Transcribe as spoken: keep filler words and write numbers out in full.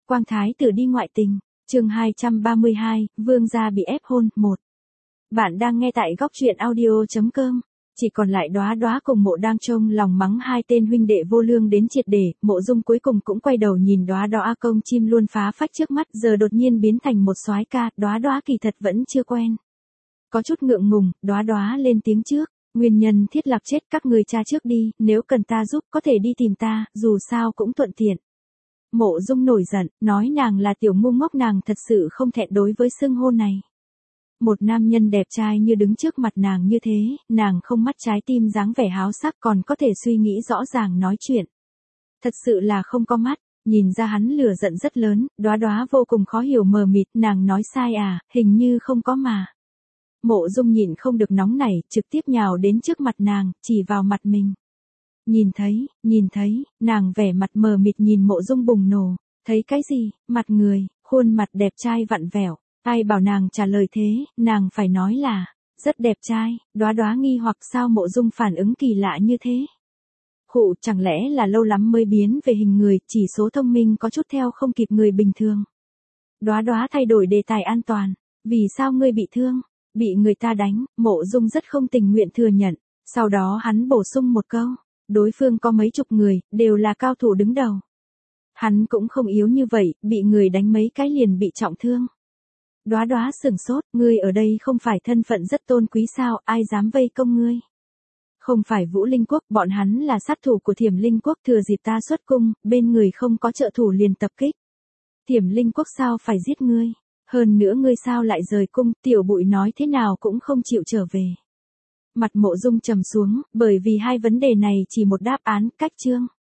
Quang thái tử đi ngoại tình, chương hai trăm ba mươi hai, vương gia bị ép hôn, một. Bạn đang nghe tại góc truyện audio chấm com. Chỉ còn lại Đóa Đóa cùng Mộ đang trông lòng mắng hai tên huynh đệ vô lương đến triệt để, Mộ Dung cuối cùng cũng quay đầu nhìn Đóa Đóa, công chim luôn phá phách trước mắt giờ đột nhiên biến thành một soái ca, Đóa Đóa kỳ thật vẫn chưa quen. Có chút ngượng ngùng, Đóa Đóa lên tiếng trước, nguyên nhân thiết lập chết các người cha trước đi, nếu cần ta giúp có thể đi tìm ta, dù sao cũng thuận tiện. Mộ Dung nổi giận, nói nàng là tiểu ngu ngốc, nàng thật sự không thẹn đối với xưng hô này. Một nam nhân đẹp trai như đứng trước mặt nàng như thế, nàng không mắt trái tim dáng vẻ háo sắc còn có thể suy nghĩ rõ ràng nói chuyện. Thật sự là không có mắt, nhìn ra hắn lửa giận rất lớn, Đóa Đóa vô cùng khó hiểu mờ mịt, nàng nói sai à, hình như không có mà. Mộ Dung nhịn không được nóng nảy, trực tiếp nhào đến trước mặt nàng, chỉ vào mặt mình. Nhìn thấy, nhìn thấy, nàng vẻ mặt mờ mịt nhìn Mộ Dung bùng nổ, thấy cái gì, mặt người, khuôn mặt đẹp trai vặn vẹo, ai bảo nàng trả lời thế, nàng phải nói là, rất đẹp trai, Đóa Đóa nghi hoặc sao Mộ Dung phản ứng kỳ lạ như thế. Khụ, chẳng lẽ là lâu lắm mới biến về hình người, chỉ số thông minh có chút theo không kịp người bình thường. Đóa Đóa thay đổi đề tài an toàn, vì sao ngươi bị thương, bị người ta đánh, Mộ Dung rất không tình nguyện thừa nhận, sau đó hắn bổ sung một câu. Đối phương có mấy chục người, đều là cao thủ đứng đầu. Hắn cũng không yếu như vậy, bị người đánh mấy cái liền bị trọng thương. Đóa Đóa sửng sốt, ngươi ở đây không phải thân phận rất tôn quý sao, ai dám vây công ngươi? Không phải Vũ Linh Quốc, bọn hắn là sát thủ của Thiểm Linh Quốc, thừa dịp ta xuất cung, bên người không có trợ thủ liền tập kích. Thiểm Linh Quốc sao phải giết ngươi? Hơn nữa ngươi sao lại rời cung, Tiểu Bụi nói thế nào cũng không chịu trở về. Mặt Mộ Dung trầm xuống, bởi vì hai vấn đề này chỉ một đáp án, cách chương.